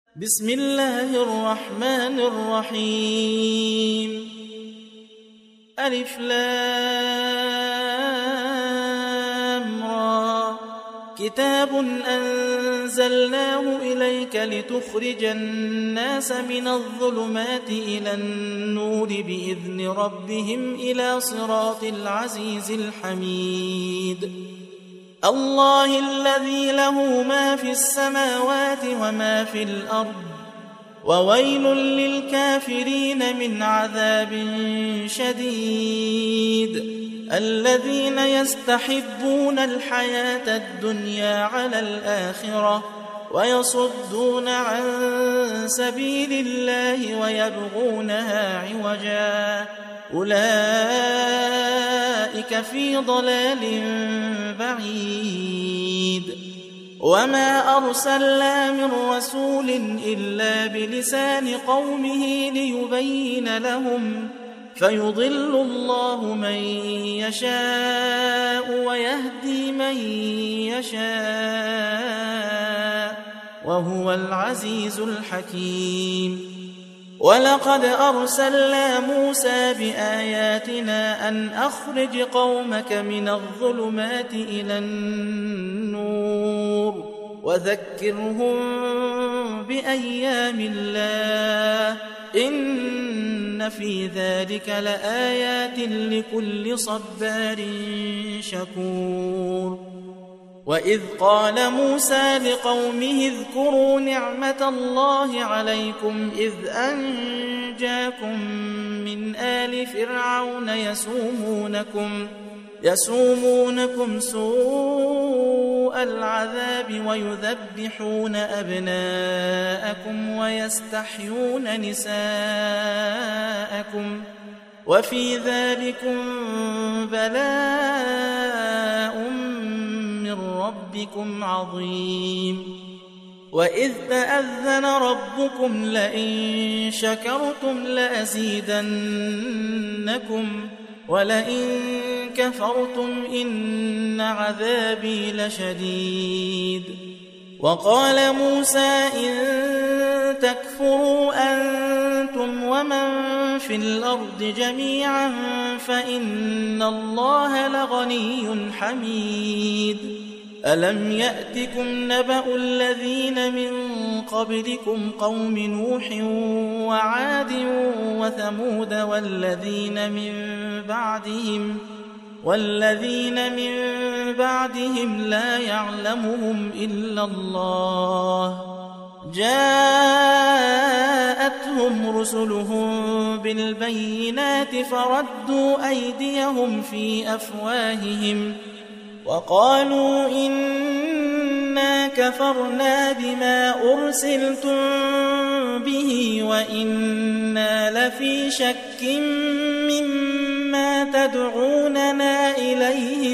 بسم الله الرحمن الرحيم. ألف لام را. كتاب أنزلناه إليك لتخرج الناس من الظلمات إلى النور بإذن ربهم إلى صراط العزيز الحميد. الله الذي له ما في السماوات وما في الأرض، وويل للكافرين من عذاب شديد. الذين يستحبون الحياة الدنيا على الآخرة ويصدون عن سبيل الله ويبغونها عوجا، أولئك في ضلال بعيد. وما أرسلنا من رسول إلا بلسان قومه ليبين لهم، فيضل الله من يشاء ويهدي من يشاء، وهو العزيز الحكيم. ولقد أرسلنا موسى بآياتنا أن أخرج قومك من الظلمات إلى النور وذكرهم بأيام الله، إن في ذلك لآيات لكل صبار شكور. وإذ قال موسى لقومه اذكروا نعمة الله عليكم إذ أنجاكم من آل فرعون يسومونكم سوء العذاب ويذبحون أبناءكم ويستحيون نساءكم، وفي ذلكم بلاء ربكم عظيم. وإذ تأذن ربكم لئن شكرتم لأزيدنكم ولئن كفرتم إن عذابي لشديد. وقال موسى إن تكفروا أنتم ومن في الأرض جميعا فإن الله لغني حميد. ألم يأتكم نبأ الذين من قبلكم قوم نوح وعاد وثمود والذين من بعدهم لا يعلمهم إلا الله، جاءتهم رسلهم بالبينات فردوا أيديهم في أفواههم وقالوا إنا كفرنا بما أرسلتم به وإنا لفي شك مما تدعوننا إليه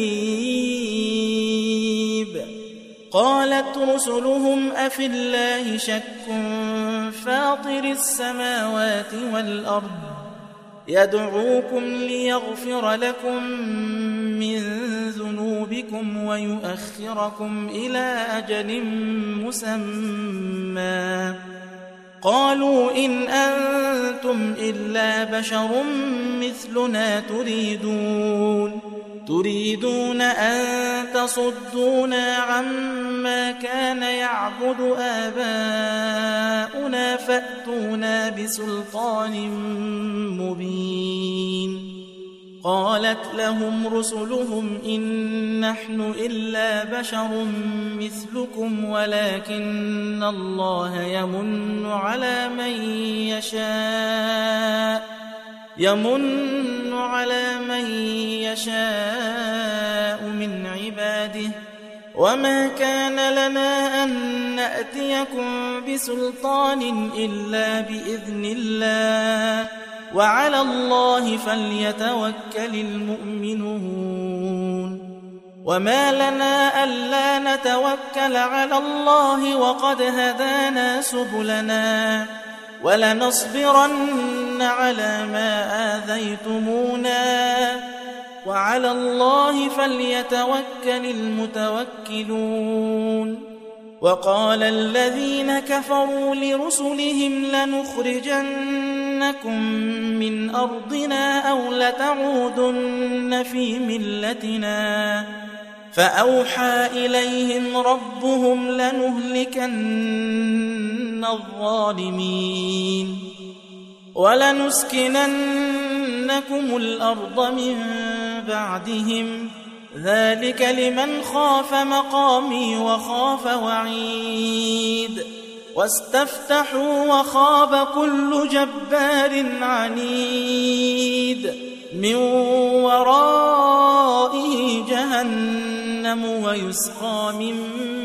مريب. قالت رسلهم أفي الله شك فاطر السماوات والأرض يدعوكم ليغفر لكم من ذنوبكم ويؤخركم إلى أجل مسمى. قالوا إن أنتم إلا بشر مثلنا تريدون أن تصدونا عما كان يعبد آباؤنا فأتونا بسلطان مبين. قالت لهم رسلهم إن نحن إلا بشر مثلكم ولكن الله يمن على من يشاء من عباده، وما كان لنا أن نأتيكم بسلطان إلا بإذن الله، وعلى الله فليتوكل المؤمنون. وما لنا ألا نتوكل على الله وقد هدانا سبلنا ولنصبرن على ما آذيتمونا وعلى الله فليتوكل المتوكلون. وقال الذين كفروا لرسلهم لنخرجنكم من أرضنا أو لتعودن في ملتنا فأوحى إليهم ربهم لنهلكن الظالمين ولنسكننكم الأرض من بعدهم ذلك لمن خاف مقامي وخاف وعيد واستفتحوا وخاب كل جبار عنيد من ورائه جهنم ويسقى من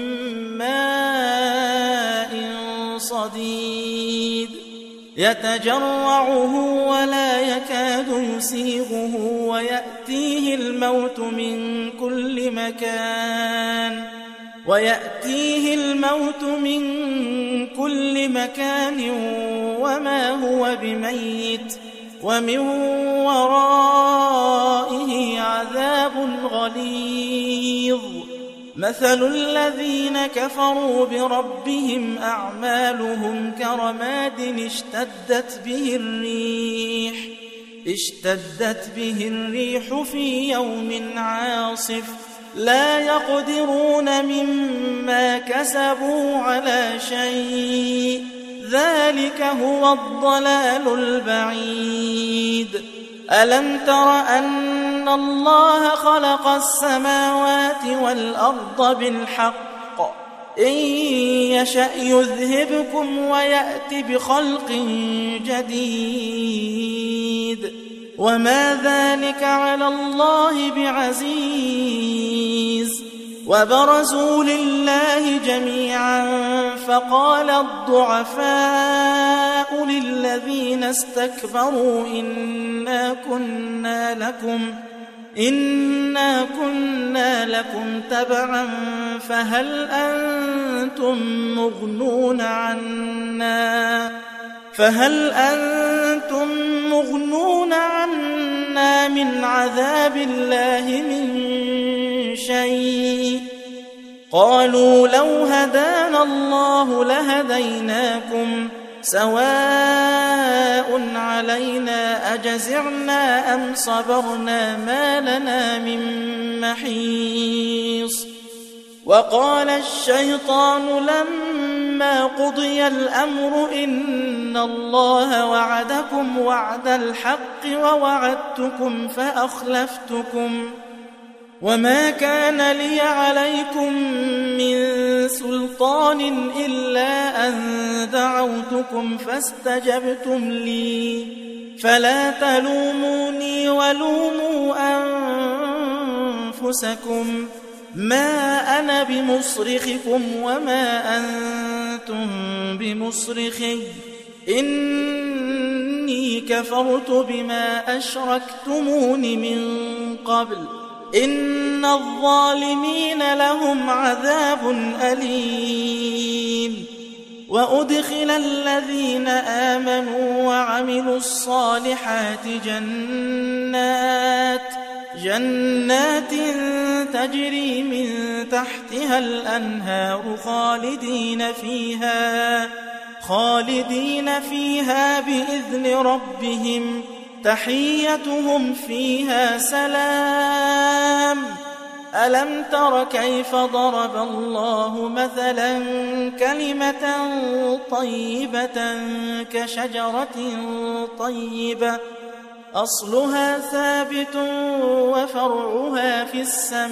ماء صديد يتجرعه ولا يكاد يسيغه ويأتيه الموت من كل مكان وما هو بميت ومن ورائه عذاب غليظ مثل الذين كفروا بربهم أعمالهم كرماد اشتدت به الريح في يوم عاصف لا يقدرون مما كسبوا على شيء ذلك هو الضلال البعيد ألم تر أن الله خلق السماوات والأرض بالحق إن يشأ يذهبكم ويأت بخلق جديد وما ذلك على الله بعزيز وبرزوا لله جميعا فقال الضعفاء للذين استكبروا إنا كنا لكم تبعا فهل أنتم مغنون عنا من عذاب الله من شيء قالوا لو هدانا الله لهديناكم سواء علينا أجزعنا أم صبرنا ما لنا من محيص وقال الشيطان لما قضي الأمر إن الله وعدكم وعد الحق ووعدتكم فأخلفتكم وما كان لي عليكم من سلطان إلا أن دعوتكم فاستجبتم لي فلا تلوموني ولوموا أنفسكم ما أنا بمصرخكم وما أنتم بمصرخي إني كفرت بما أشركتمون من قبل إن الظالمين لهم عذاب أليم وأدخل الذين آمنوا وعملوا الصالحات جنات تجري من تحتها الأنهار خالدين فيها بإذن ربهم تحيتهم فيها سلام ألم تر كيف ضرب الله مثلا كلمة طيبة كشجرة طيبة أصلها ثابت وفرعها في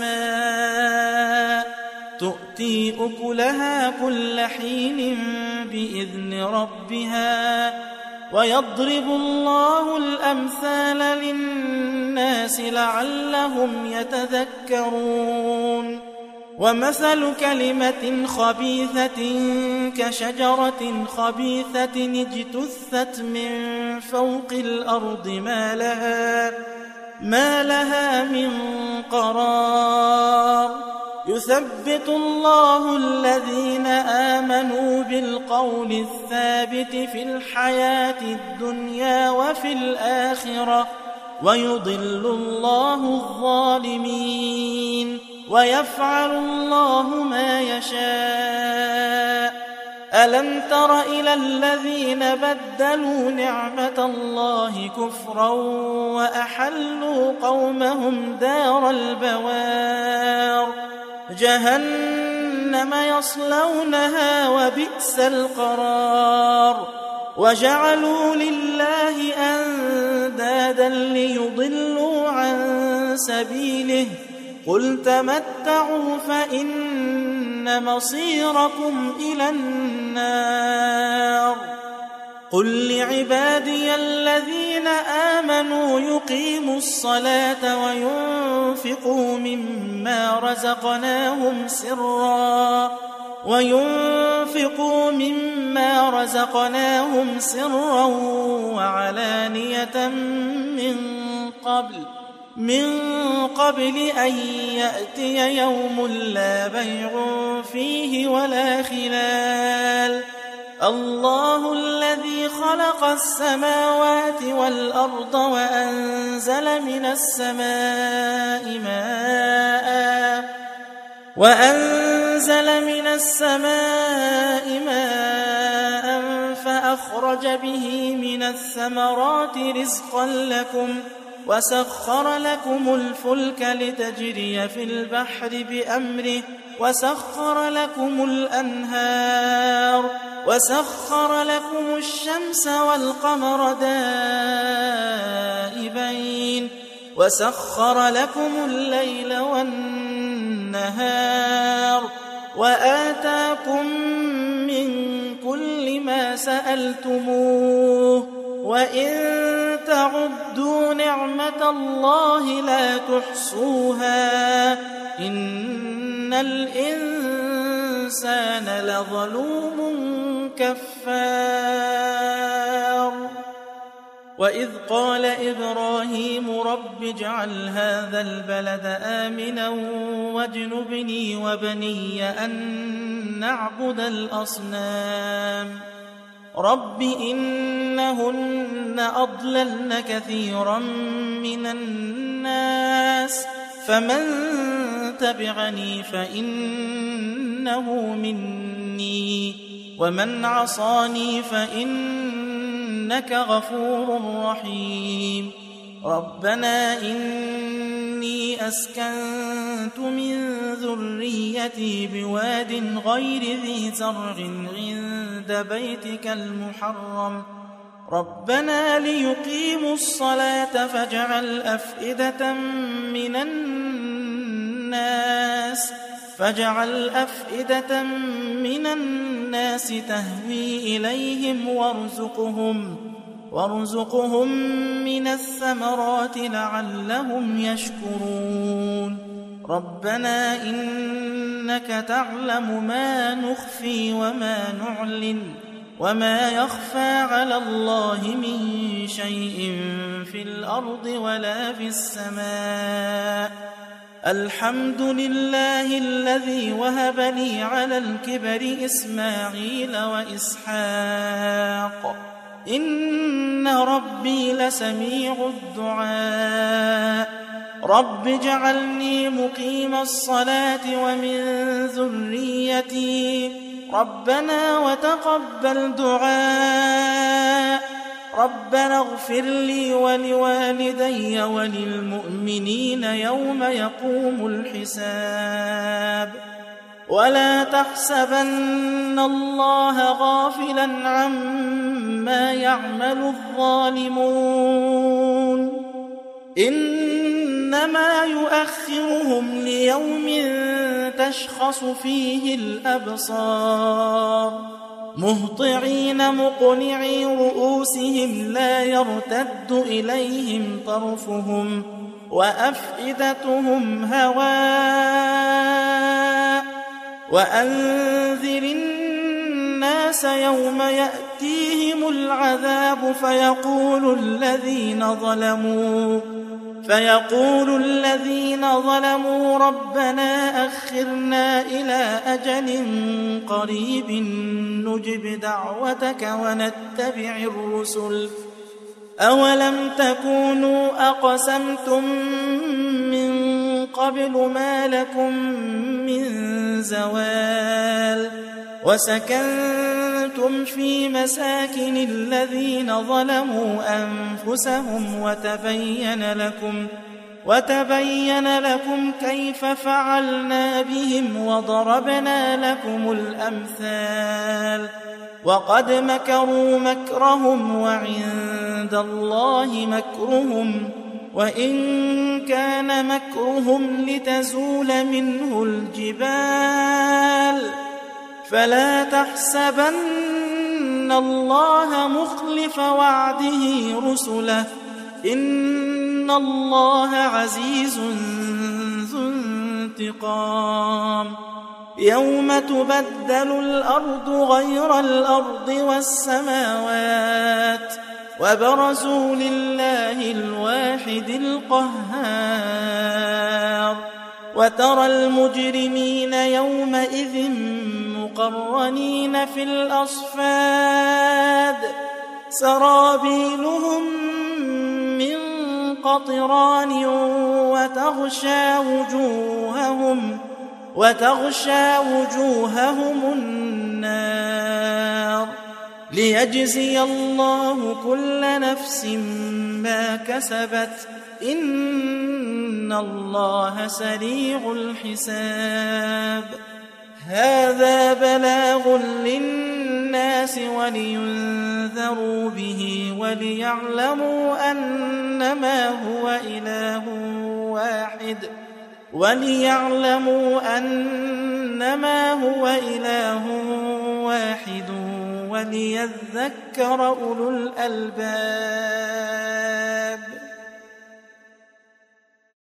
السماء تؤتي أكلها كل حين بإذن ربها ويضرب الله الأمثال للناس لعلهم يتذكرون ومثل كلمة خبيثة كشجرة خبيثة اجتثت من فوق الأرض ما لها من قرار يثبت الله الذين آمنوا بالقول الثابت في الحياة الدنيا وفي الآخرة ويضل الله الظالمين ويفعل الله ما يشاء. ألم تر إلى الذين بدلوا نعمة الله كفرا وأحلوا قومهم دار البوار جهنم يصلونها وبئس القرار وجعلوا لله أندادا ليضلوا عن سبيله قل تمتعوا فإن مصيركم إلى النار قل لعبادي الذين آمنوا يقيموا الصلاة وينفقوا مما رزقناهم سرا وعلانية من قبل أن يأتي يوم لا بيع فيه ولا خلال الله الذي خلق السماوات والأرض وأنزل من السماء ماء فأخرج به من الثمرات رزقا لكم وسخر لكم الفلك لتجري في البحر بأمره وسخر لكم الأنهار وسخر لكم الشمس والقمر دائبين وسخر لكم الليل والنهار وآتاكم من كل ما سألتموه وإن تعدوا نعمة الله لا تحصوها إن الإنسان لظلوم كفار وإذ قال إبراهيم رب اجعل هذا البلد آمنا واجنبني وبني أن نعبد الأصنام رب إنهن أضللن كثيرا من الناس فمن تبعني فإنه مني ومن عصاني فإنك غفور رحيم ربنا إني أسكنت من ذريتي بواد غير ذي زرع عند بيتك المحرم ربنا ليقيموا الصلاة فاجعل أفئدة من الناس تهوي إليهم وارزقهم من الثمرات لعلهم يشكرون ربنا إنك تعلم ما نخفي وما نعلن وما يخفى على الله من شيء في الأرض ولا في السماء الحمد لله الذي وهب لي على الكبر إسماعيل وإسحاق إن ربي لسميع الدعاء رب اجعلني مقيم الصلاة ومن ذريتي ربنا وتقبل دعاء ربنا اغفر لي ولوالدي وللمؤمنين يوم يقوم الحساب ولا تحسبن الله غافلا عما يعمل الظالمون إنما يؤخرهم ليوم تشخص فيه الأبصار مهطعين مقنعي رؤوسهم لا يرتد إليهم طرفهم وأفئدتهم هواء وأنذر الناس يوم يأتيهم العذاب فيقول الذين ظلموا ربنا أخرنا إلى أجل قريب نجب دعوتك ونتبع الرسل أولم تكونوا أقسمتم من قبل ما لكم من زوال وسكنتم في مساكن الذين ظلموا أنفسهم وتبين لكم كيف فعلنا بهم وضربنا لكم الأمثال وقد مكروا مكرهم وعند الله مكرهم وإن كان مكرهم لتزول منه الجبال فلا تحسبن الله مخلف وعده رسله إن الله عزيز ذو انتقام يوم تبدل الأرض غير الأرض والسماوات وبرزوا لله الواحد القهار وترى المجرمين يومئذ مقرنين في الأصفاد سرابيلهم من قطران وتغشى وجوههم النار ليجزي الله كل نفس ما كسبت إن الله سريع الحساب هذا بلاغ للناس ولينذروا به وليعلموا أنما هو إله واحد وليذكر أولو الألباب